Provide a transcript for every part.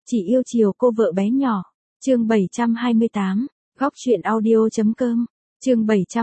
chỉ yêu chiều cô vợ bé nhỏ. Chương 728, góc truyện audio.com. Chương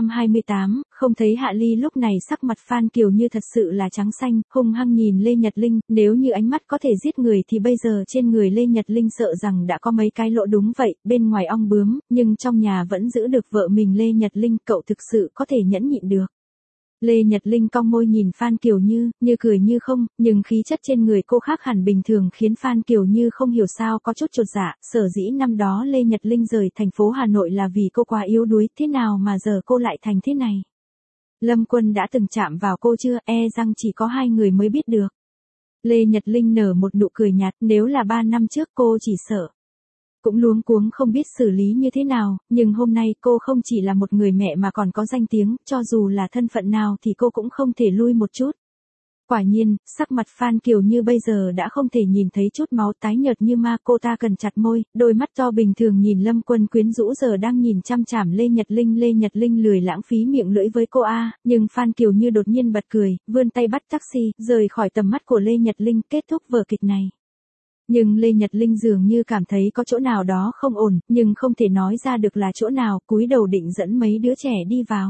728, không thấy Hạ Ly lúc này sắc mặt Phan Kiều Như thật sự là trắng xanh, hung hăng nhìn Lê Nhật Linh, nếu như ánh mắt có thể giết người thì bây giờ trên người Lê Nhật Linh sợ rằng đã có mấy cái lỗ. Đúng vậy, bên ngoài ong bướm, nhưng trong nhà vẫn giữ được vợ mình Lê Nhật Linh, cậu thực sự có thể nhẫn nhịn được. Lê Nhật Linh cong môi nhìn Phan Kiều Như cười như không, nhưng khí chất trên người cô khác hẳn bình thường khiến Phan Kiều Như không hiểu sao có chút chột dạ, sở dĩ năm đó Lê Nhật Linh rời thành phố Hà Nội là vì cô quá yếu đuối, thế nào mà giờ cô lại thành thế này? Lâm Quân đã từng chạm vào cô chưa, rằng chỉ có hai người mới biết được. Lê Nhật Linh nở một nụ cười nhạt, nếu là 3 năm trước cô chỉ sợ. Cũng luống cuống không biết xử lý như thế nào, nhưng hôm nay cô không chỉ là một người mẹ mà còn có danh tiếng, cho dù là thân phận nào thì cô cũng không thể lui một chút. Quả nhiên, sắc mặt Phan Kiều Như bây giờ đã không thể nhìn thấy chút máu, tái nhợt như ma, cô ta cần chặt môi, đôi mắt to bình thường nhìn Lâm Quân quyến rũ giờ đang nhìn chăm chằm Lê Nhật Linh. Lê Nhật Linh lười lãng phí miệng lưỡi với cô nhưng Phan Kiều Như đột nhiên bật cười, vươn tay bắt taxi, rời khỏi tầm mắt của Lê Nhật Linh, kết thúc vở kịch này. Nhưng Lê Nhật Linh dường như cảm thấy có chỗ nào đó không ổn, nhưng không thể nói ra được là chỗ nào, cúi đầu định dẫn mấy đứa trẻ đi vào.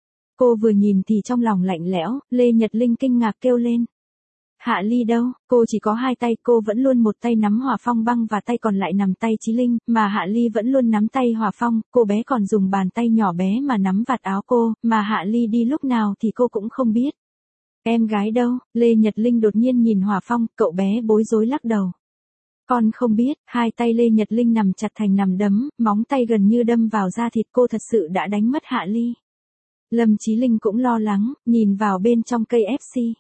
Cô vừa nhìn thì trong lòng lạnh lẽo, Lê Nhật Linh kinh ngạc kêu lên. Hạ Ly đâu? Cô chỉ có hai tay, cô vẫn luôn một tay nắm Hòa Phong băng và tay còn lại nắm tay Chí Linh, mà Hạ Ly vẫn luôn nắm tay Hòa Phong, cô bé còn dùng bàn tay nhỏ bé mà nắm vạt áo cô, mà Hạ Ly đi lúc nào thì cô cũng không biết. Em gái đâu? Lê Nhật Linh đột nhiên nhìn Hòa Phong, cậu bé bối rối lắc đầu. Con không biết. Hai tay Lê Nhật Linh nằm chặt thành nằm đấm, móng tay gần như đâm vào da thịt, cô thật sự đã đánh mất Hạ Ly. Lâm Chí Linh cũng lo lắng, nhìn vào bên trong cây FC.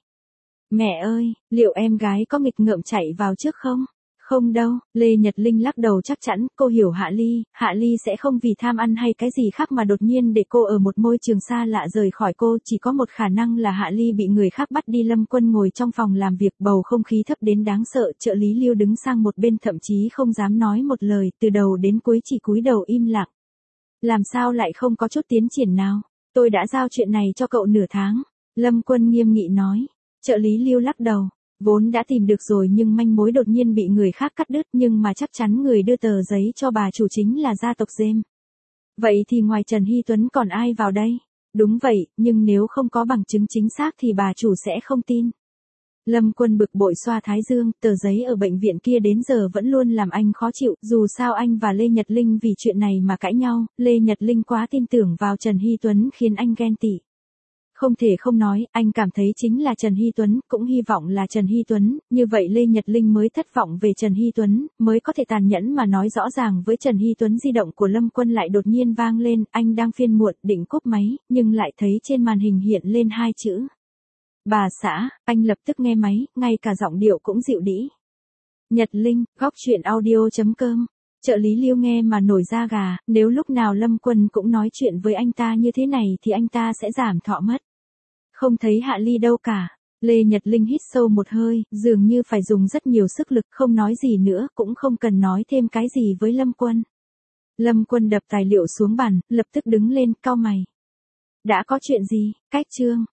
Mẹ ơi, liệu em gái có nghịch ngợm chạy vào trước không? Không đâu, Lê Nhật Linh lắc đầu chắc chắn, cô hiểu Hạ Ly sẽ không vì tham ăn hay cái gì khác mà đột nhiên để cô ở một môi trường xa lạ rời khỏi cô, chỉ có một khả năng là Hạ Ly bị người khác bắt đi. Lâm Quân ngồi trong phòng làm việc, bầu không khí thấp đến đáng sợ, trợ lý Lưu đứng sang một bên thậm chí không dám nói một lời, từ đầu đến cuối chỉ cúi đầu im lặng. Làm sao lại không có chút tiến triển nào? Tôi đã giao chuyện này cho cậu nửa tháng. Lâm Quân nghiêm nghị nói. Trợ lý Lưu lắc đầu. Vốn đã tìm được rồi nhưng manh mối đột nhiên bị người khác cắt đứt, nhưng mà chắc chắn người đưa tờ giấy cho bà chủ chính là gia tộc James. Vậy thì ngoài Trần Hy Tuấn còn ai vào đây? Đúng vậy, nhưng nếu không có bằng chứng chính xác thì bà chủ sẽ không tin. Lâm Quân bực bội xoa thái dương, tờ giấy ở bệnh viện kia đến giờ vẫn luôn làm anh khó chịu, dù sao anh và Lê Nhật Linh vì chuyện này mà cãi nhau, Lê Nhật Linh quá tin tưởng vào Trần Hy Tuấn khiến anh ghen tị. Không thể không nói, anh cảm thấy chính là Trần Hy Tuấn, cũng hy vọng là Trần Hy Tuấn, như vậy Lê Nhật Linh mới thất vọng về Trần Hy Tuấn, mới có thể tàn nhẫn mà nói rõ ràng với Trần Hy Tuấn. Di động của Lâm Quân lại đột nhiên vang lên, anh đang phiền muộn, định cúp máy, nhưng lại thấy trên màn hình hiện lên hai chữ. Bà xã, anh lập tức nghe máy, ngay cả giọng điệu cũng dịu đĩ. Nhật Linh, góc truyện audio.com. Trợ lý Lưu nghe mà nổi da gà, nếu lúc nào Lâm Quân cũng nói chuyện với anh ta như thế này thì anh ta sẽ giảm thọ mất. Không thấy Hạ Ly đâu cả. Lê Nhật Linh hít sâu một hơi, dường như phải dùng rất nhiều sức lực, không nói gì nữa, cũng không cần nói thêm cái gì với Lâm Quân. Lâm Quân đập tài liệu xuống bàn, lập tức đứng lên, cau mày. Đã có chuyện gì? Cách chương.